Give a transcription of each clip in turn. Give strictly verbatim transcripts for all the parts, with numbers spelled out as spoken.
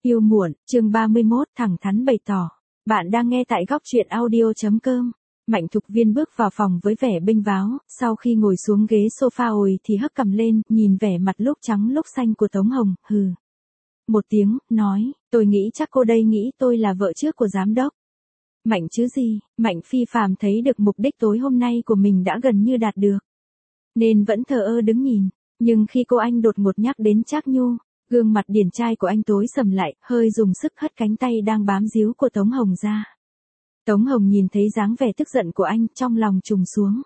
Yêu muộn, chương ba mươi mốt, thẳng thắn bày tỏ. Bạn đang nghe tại góc truyện audio.com. Mạnh Thục Viên bước vào phòng với vẻ bênh váo, sau khi ngồi xuống ghế sofa ồi thì hất cằm lên, nhìn vẻ mặt lúc trắng lúc xanh của Tống Hồng, hừ. Một tiếng, nói, tôi nghĩ chắc cô đây nghĩ tôi là vợ trước của giám đốc. Mạnh chứ gì, Mạnh phi phàm thấy được mục đích tối hôm nay của mình đã gần như đạt được. Nên vẫn thờ ơ đứng nhìn, nhưng khi cô anh đột ngột nhắc đến Trác Nhu, gương mặt điển trai của anh tối sầm lại, hơi dùng sức hất cánh tay đang bám díu của Tống Hồng ra. Tống Hồng nhìn thấy dáng vẻ tức giận của anh, trong lòng trùng xuống.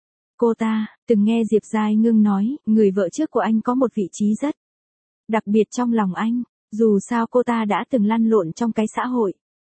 Cô ta, từng nghe Diệp Giai Ngưng nói, người vợ trước của anh có một vị trí rất đặc biệt trong lòng anh, dù sao cô ta đã từng lăn lộn trong cái xã hội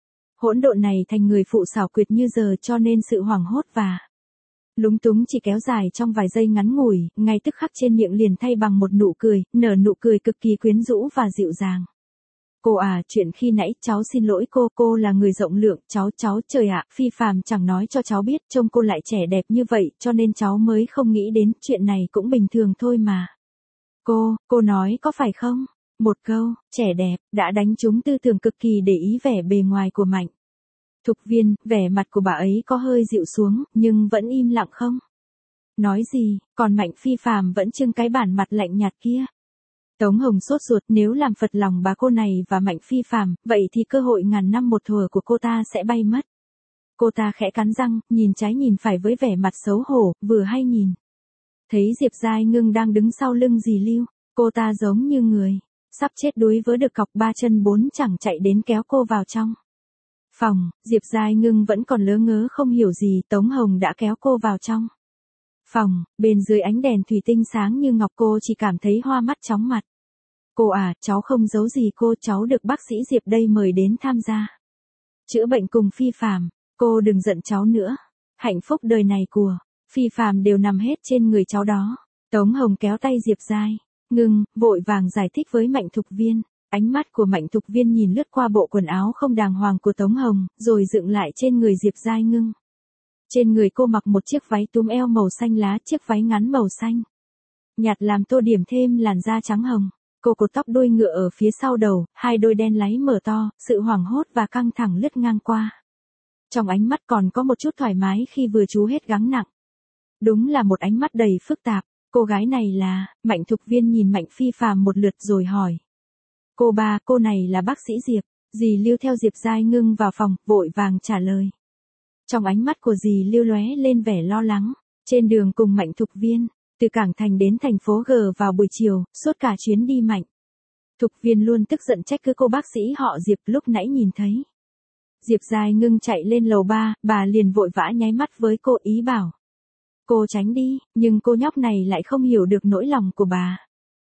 hỗn độn này thành người phụ xảo quyệt như giờ, cho nên sự hoảng hốt và lúng túng chỉ kéo dài trong vài giây ngắn ngủi, ngay tức khắc trên miệng liền thay bằng một nụ cười, nở nụ cười cực kỳ quyến rũ và dịu dàng. Cô à, chuyện khi nãy cháu xin lỗi cô, cô là người rộng lượng, cháu cháu trời ạ, phi phàm chẳng nói cho cháu biết, trông cô lại trẻ đẹp như vậy, cho nên cháu mới không nghĩ đến, chuyện này cũng bình thường thôi mà. Cô, cô nói có phải không? Một câu, trẻ đẹp, đã đánh trúng tư tưởng cực kỳ để ý vẻ bề ngoài của Mạnh Thục Viên, vẻ mặt của bà ấy có hơi dịu xuống, nhưng vẫn im lặng không nói gì, còn Mạnh phi phàm vẫn trưng cái bản mặt lạnh nhạt kia. Tống Hồng sốt ruột, nếu làm phật lòng bà cô này và Mạnh phi phàm, vậy thì cơ hội ngàn năm một thủa của cô ta sẽ bay mất. Cô ta khẽ cắn răng, nhìn trái nhìn phải với vẻ mặt xấu hổ, vừa hay nhìn thấy Diệp Giai Ngưng đang đứng sau lưng dì Lưu, cô ta giống như người sắp chết đuối với được cọc ba chân bốn chẳng chạy đến kéo cô vào trong phòng. Diệp Giai Ngưng vẫn còn lớ ngớ không hiểu gì, Tống Hồng đã kéo cô vào trong phòng, bên dưới ánh đèn thủy tinh sáng như ngọc, cô chỉ cảm thấy hoa mắt chóng mặt. Cô à, cháu không giấu gì cô, cháu được bác sĩ Diệp đây mời đến tham gia chữa bệnh cùng phi phàm, cô đừng giận cháu nữa. Hạnh phúc đời này của phi phàm đều nằm hết trên người cháu đó. Tống Hồng kéo tay Diệp Giai Ngưng, vội vàng giải thích với Mạnh Thục Viên. Ánh mắt của Mạnh Thục Viên nhìn lướt qua bộ quần áo không đàng hoàng của Tống Hồng, rồi dựng lại trên người Diệp Giai Ngưng. Trên người cô mặc một chiếc váy túm eo màu xanh lá, chiếc váy ngắn màu xanh nhạt làm tô điểm thêm làn da trắng hồng. Cô cột tóc đuôi ngựa ở phía sau đầu, hai đôi đen láy mở to, sự hoảng hốt và căng thẳng lướt ngang qua. Trong ánh mắt còn có một chút thoải mái khi vừa trú hết gắng nặng. Đúng là một ánh mắt đầy phức tạp. Cô gái này là, Mạnh Thục Viên nhìn Mạnh phi phàm một lượt rồi hỏi. Cô ba, cô này là bác sĩ Diệp. Dì Lưu theo Diệp Giai Ngưng vào phòng, vội vàng trả lời. Trong ánh mắt của dì Lưu lóe lên vẻ lo lắng. Trên đường cùng Mạnh Thục Viên, từ Cảng Thành đến thành phố G vào buổi chiều, suốt cả chuyến đi Mạnh Thục Viên luôn tức giận trách cứ cô bác sĩ họ Diệp. Lúc nãy nhìn thấy Diệp Giai Ngưng chạy lên lầu ba, bà liền vội vã nháy mắt với cô, ý bảo cô tránh đi, nhưng cô nhóc này lại không hiểu được nỗi lòng của bà.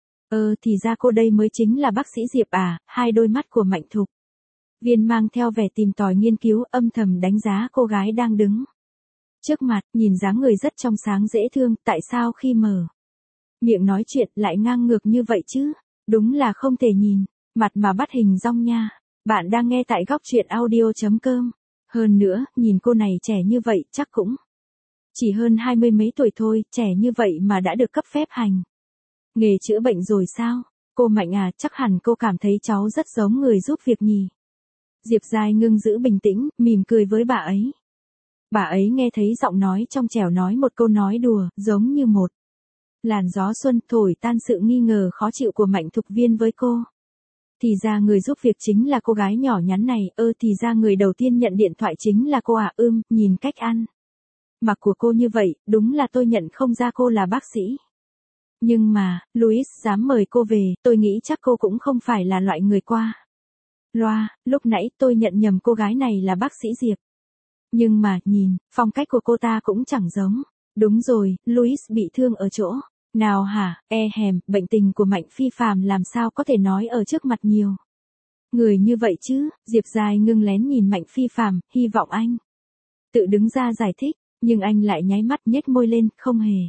Ơ, thì ra cô đây mới chính là bác sĩ Diệp à? Hai đôi mắt của Mạnh Thục Viên mang theo vẻ tìm tòi nghiên cứu, âm thầm đánh giá cô gái đang đứng trước mặt, nhìn dáng người rất trong sáng dễ thương, tại sao khi mở miệng nói chuyện lại ngang ngược như vậy chứ? Đúng là không thể nhìn mặt mà bắt hình dong nha. Bạn đang nghe tại góc truyện audio.com. Hơn nữa, nhìn cô này trẻ như vậy, chắc cũng chỉ hơn hai mươi mấy tuổi thôi, trẻ như vậy mà đã được cấp phép hành nghề chữa bệnh rồi sao? Cô Mạnh à, chắc hẳn cô cảm thấy cháu rất giống người giúp việc nhỉ? Diệp Giai Ngưng giữ bình tĩnh, mỉm cười với bà ấy. Bà ấy nghe thấy giọng nói trong trẻo nói một câu nói đùa, giống như một làn gió xuân thổi tan sự nghi ngờ khó chịu của Mạnh Thục Viên với cô. Thì ra người giúp việc chính là cô gái nhỏ nhắn này, ơ thì ra người đầu tiên nhận điện thoại chính là cô à, ưm, nhìn cách ăn mặc của cô như vậy, đúng là tôi nhận không ra cô là bác sĩ. Nhưng mà, Louis dám mời cô về, tôi nghĩ chắc cô cũng không phải là loại người qua loa, lúc nãy tôi nhận nhầm cô gái này là bác sĩ Diệp. Nhưng mà, nhìn, phong cách của cô ta cũng chẳng giống. Đúng rồi, Louis bị thương ở chỗ nào hả? E hèm, bệnh tình của Mạnh phi phàm làm sao có thể nói ở trước mặt nhiều người như vậy chứ? Diệp Giai Ngưng lén nhìn Mạnh phi phàm, hy vọng anh tự đứng ra giải thích, nhưng anh lại nháy mắt nhếch môi lên, không hề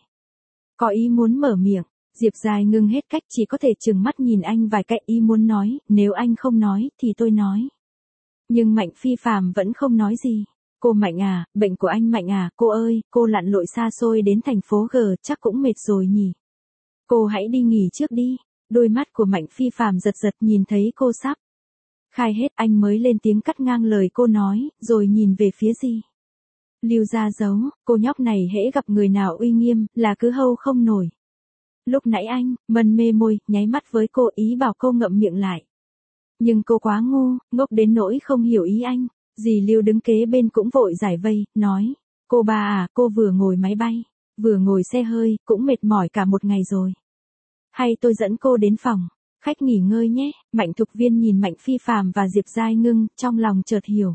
có ý muốn mở miệng. Diệp Giai Ngưng hết cách, chỉ có thể trừng mắt nhìn anh vài cái, ý muốn nói, nếu anh không nói, thì tôi nói. Nhưng Mạnh phi phàm vẫn không nói gì. Cô Mạnh à, bệnh của anh Mạnh à, cô ơi, cô lặn lội xa xôi đến thành phố G, chắc cũng mệt rồi nhỉ. Cô hãy đi nghỉ trước đi. Đôi mắt của Mạnh phi phàm giật giật nhìn thấy cô sắp Khai hết anh mới lên tiếng cắt ngang lời cô nói, rồi nhìn về phía Di Lưu ra giấu, cô nhóc này hễ gặp người nào uy nghiêm, là cứ hâu không nổi. Lúc nãy anh, mân mê môi, nháy mắt với cô ý bảo cô ngậm miệng lại. Nhưng cô quá ngu, ngốc đến nỗi không hiểu ý anh. Dì Lưu đứng kế bên cũng vội giải vây, nói, cô ba à, cô vừa ngồi máy bay, vừa ngồi xe hơi, cũng mệt mỏi cả một ngày rồi. Hay tôi dẫn cô đến phòng khách nghỉ ngơi nhé. Mạnh Thục Viên nhìn Mạnh Phi Phàm và Diệp Giai Ngưng, trong lòng chợt hiểu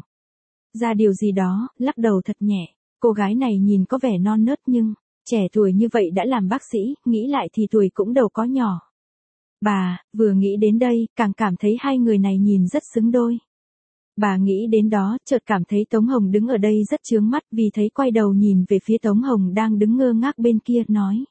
ra điều gì đó, lắc đầu thật nhẹ. Cô gái này nhìn có vẻ non nớt nhưng trẻ tuổi như vậy đã làm bác sĩ, nghĩ lại thì tuổi cũng đâu có nhỏ. Bà, vừa nghĩ đến đây, càng cảm thấy hai người này nhìn rất xứng đôi. Bà nghĩ đến đó, chợt cảm thấy Tống Hồng đứng ở đây rất chướng mắt, vì thấy quay đầu nhìn về phía Tống Hồng đang đứng ngơ ngác bên kia, nói.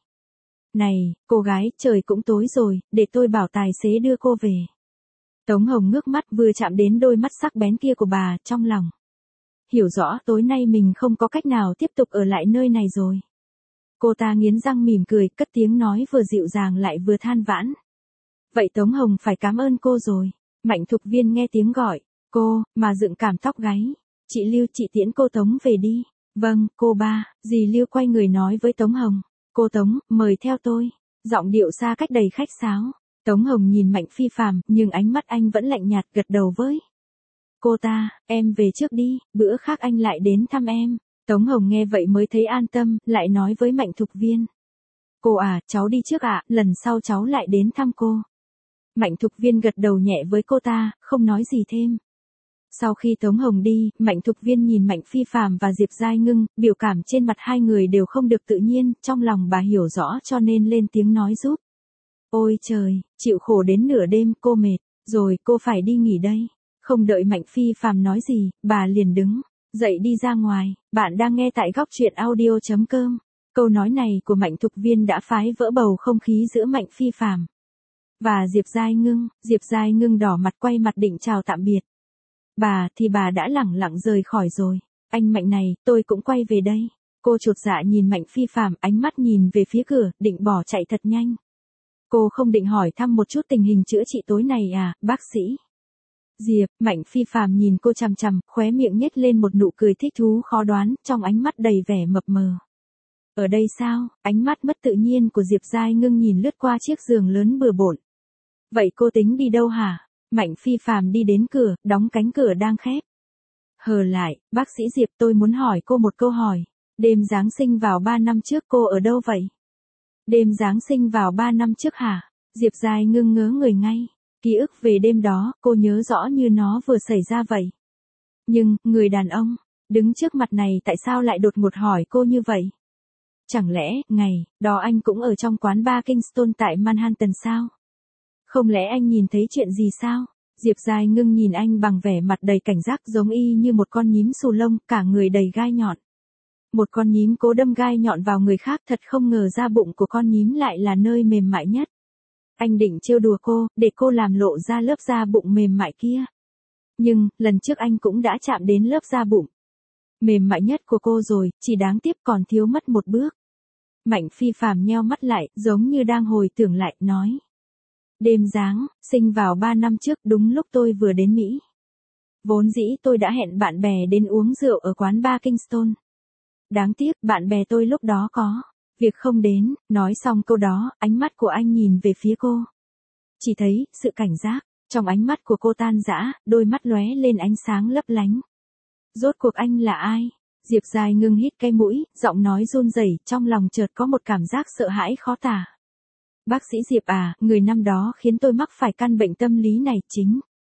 Này, cô gái, trời cũng tối rồi, để tôi bảo tài xế đưa cô về. Tống Hồng ngước mắt vừa chạm đến đôi mắt sắc bén kia của bà, trong lòng hiểu rõ tối nay mình không có cách nào tiếp tục ở lại nơi này rồi. Cô ta nghiến răng mỉm cười, cất tiếng nói vừa dịu dàng lại vừa than vãn. Vậy Tống Hồng phải cảm ơn cô rồi. Mạnh Thục Viên nghe tiếng gọi cô, mà dựng cảm tóc gáy. Chị Lưu, chị tiễn cô Tống về đi. Vâng, cô ba. Dì Lưu quay người nói với Tống Hồng. Cô Tống, mời theo tôi. Giọng điệu xa cách đầy khách sáo. Tống Hồng nhìn Mạnh Phi Phàm, nhưng ánh mắt anh vẫn lạnh nhạt, gật đầu với cô ta. Em về trước đi, bữa khác anh lại đến thăm em. Tống Hồng nghe vậy mới thấy an tâm, lại nói với Mạnh Thục Viên. Cô à, cháu đi trước ạ, lần sau cháu lại đến thăm cô. Mạnh Thục Viên gật đầu nhẹ với cô ta, không nói gì thêm. Sau khi Tống Hồng đi, Mạnh Thục Viên nhìn Mạnh Phi Phàm và Diệp Giai Ngưng, biểu cảm trên mặt hai người đều không được tự nhiên, trong lòng bà hiểu rõ cho nên lên tiếng nói giúp. Ôi trời, chịu khổ đến nửa đêm, cô mệt, rồi cô phải đi nghỉ đây. Không đợi Mạnh Phi Phàm nói gì, bà liền đứng dậy đi ra ngoài. Bạn đang nghe tại góc truyện audio chấm com. Câu nói này của Mạnh Thục Viên đã phái vỡ bầu không khí giữa Mạnh Phi Phàm và Diệp Giai Ngưng. Diệp Giai Ngưng đỏ mặt quay mặt định chào tạm biệt. Bà thì bà đã lẳng lặng rời khỏi rồi. Anh Mạnh này, tôi cũng quay về đây. Cô chột dạ nhìn Mạnh Phi Phàm, ánh mắt nhìn về phía cửa, định bỏ chạy thật nhanh. Cô không định hỏi thăm một chút tình hình chữa trị tối này à, bác sĩ? Diệp, Mạnh Phi Phàm nhìn cô chằm chằm, khóe miệng nhếch lên một nụ cười thích thú khó đoán, trong ánh mắt đầy vẻ mập mờ. Ở đây sao? Ánh mắt mất tự nhiên của Diệp Giai Ngưng nhìn lướt qua chiếc giường lớn bừa bộn. Vậy cô tính đi đâu hả? Mạnh Phi Phàm đi đến cửa, đóng cánh cửa đang khép. Hờ lại, bác sĩ Diệp, tôi muốn hỏi cô một câu hỏi. Đêm Giáng sinh vào ba năm trước cô ở đâu vậy? Đêm Giáng sinh vào ba năm trước hả? Diệp Giai Ngưng ngớ người ngay. Ký ức về đêm đó, cô nhớ rõ như nó vừa xảy ra vậy. Nhưng, người đàn ông đứng trước mặt này tại sao lại đột ngột hỏi cô như vậy? Chẳng lẽ, ngày đó anh cũng ở trong quán bar Kingston tại Manhattan sao? Không lẽ anh nhìn thấy chuyện gì sao? Diệp Giai Ngưng nhìn anh bằng vẻ mặt đầy cảnh giác, giống y như một con nhím xù lông, cả người đầy gai nhọn. Một con nhím cố đâm gai nhọn vào người khác, thật không ngờ da bụng của con nhím lại là nơi mềm mại nhất. Anh định trêu đùa cô, để cô làm lộ ra lớp da bụng mềm mại kia. Nhưng, lần trước anh cũng đã chạm đến lớp da bụng mềm mại nhất của cô rồi, chỉ đáng tiếc còn thiếu mất một bước. Mạnh Phi Phàm nheo mắt lại, giống như đang hồi tưởng lại, nói. Đêm Giáng sinh vào ba năm trước, đúng lúc tôi vừa đến Mỹ. Vốn dĩ tôi đã hẹn bạn bè đến uống rượu ở quán bar Kingston. Đáng tiếc, bạn bè tôi lúc đó có việc không đến. Nói xong câu đó, ánh mắt của anh nhìn về phía cô. Chỉ thấy, sự cảnh giác trong ánh mắt của cô tan rã, đôi mắt lóe lên ánh sáng lấp lánh. Rốt cuộc anh là ai? Diệp Giai Ngưng hít cái mũi, giọng nói run rẩy, trong lòng chợt có một cảm giác sợ hãi khó tả. Bác sĩ Diệp à, người năm đó khiến tôi mắc phải căn bệnh tâm lý này chính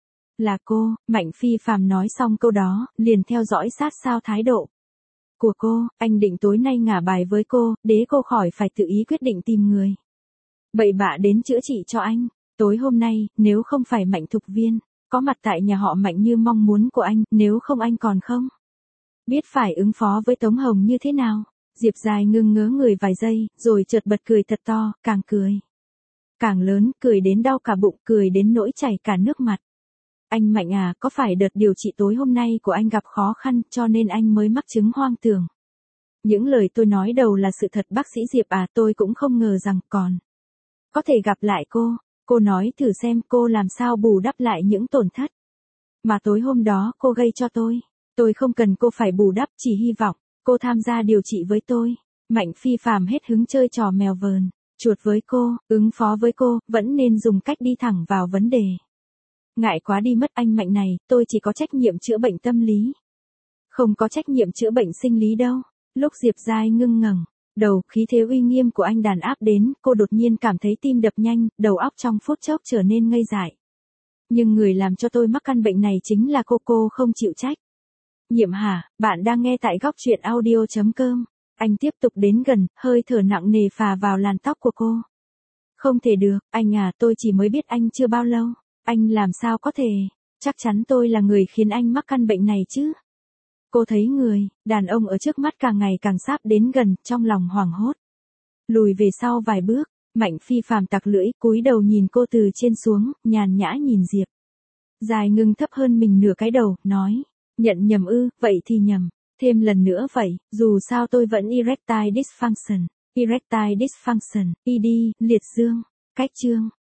là cô. Mạnh Phi Phàm nói xong câu đó, liền theo dõi sát sao thái độ của cô. Anh định tối nay ngả bài với cô, để cô khỏi phải tự ý quyết định tìm người bậy bạ đến chữa trị cho anh. Tối hôm nay, nếu không phải Mạnh Thục Viên có mặt tại nhà họ Mạnh như mong muốn của anh, nếu không anh còn không biết phải ứng phó với Tống Hồng như thế nào. Diệp Giai Ngưng ngớ người vài giây, rồi chợt bật cười thật to, càng cười càng lớn, cười đến đau cả bụng, cười đến nỗi chảy cả nước mặt. Anh Mạnh à, có phải đợt điều trị tối hôm nay của anh gặp khó khăn, cho nên anh mới mắc chứng hoang tưởng? Những lời tôi nói đầu là sự thật bác sĩ Diệp à, tôi cũng không ngờ rằng còn có thể gặp lại cô. Cô nói thử xem cô làm sao bù đắp lại những tổn thất Mà tối hôm đó cô gây cho tôi. Tôi không cần cô phải bù đắp, chỉ hy vọng cô tham gia điều trị với tôi. Mạnh Phi Phàm hết hứng chơi trò mèo vờn chuột với cô, ứng phó với cô, vẫn nên dùng cách đi thẳng vào vấn đề. Ngại quá đi mất anh Mạnh này, tôi chỉ có trách nhiệm chữa bệnh tâm lý. Không có trách nhiệm chữa bệnh sinh lý đâu. Lúc Diệp Giai ngưng ngẩng đầu, khí thế uy nghiêm của anh đàn áp đến, cô đột nhiên cảm thấy tim đập nhanh, đầu óc trong phút chốc trở nên ngây dại. Nhưng người làm cho tôi mắc căn bệnh này chính là cô, cô không chịu trách. Nhiệm hả, bạn đang nghe tại góc truyện audio.com. Anh tiếp tục đến gần, hơi thở nặng nề phà vào làn tóc của cô. Không thể được, anh à, tôi chỉ mới biết anh chưa bao lâu. Anh làm sao có thể, chắc chắn tôi là người khiến anh mắc căn bệnh này chứ. Cô thấy người, đàn ông ở trước mắt càng ngày càng sắp đến gần, trong lòng hoảng hốt. Lùi về sau vài bước, Mạnh Phi Phàm tặc lưỡi, cúi đầu nhìn cô từ trên xuống, nhàn nhã nhìn Diệp Giai ngưng thấp hơn mình nửa cái đầu, nói. Nhận nhầm ư, vậy thì nhầm. Thêm lần nữa vậy, dù sao tôi vẫn erectile dysfunction. Erectile dysfunction, e đê, liệt dương. Cách chương.